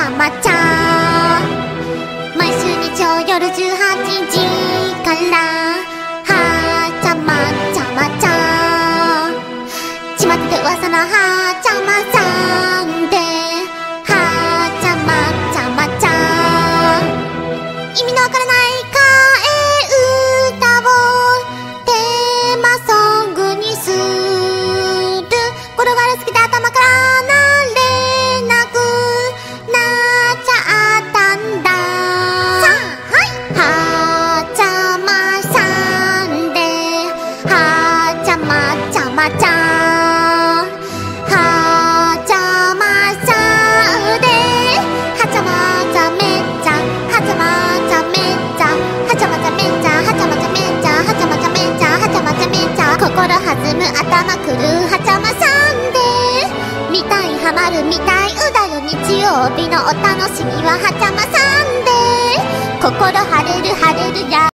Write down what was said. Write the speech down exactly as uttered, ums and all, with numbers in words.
ゃまちゃ。毎週日曜夜じゅうはちじからはちゃまちゃまちゃ。巷で噂のはちゃまさんではちゃまちゃまちゃ。意味のわからない替え歌をテーマソングにする。語呂が好きで頭からなれなくなっちゃったんだ。さあはいはちゃまさんではちゃまちゃまちゃ。はちゃまさんではちゃまちゃめちゃはちゃまちゃめちゃはちゃまちゃめちゃはちゃまちゃめちゃはちゃまちゃめちゃはちゃまちゃめちゃ。心弾む頭くるはちゃまさんで見たいハマる見たいうだよ。日曜日のお楽しみははちゃまさんで心晴れる晴れるや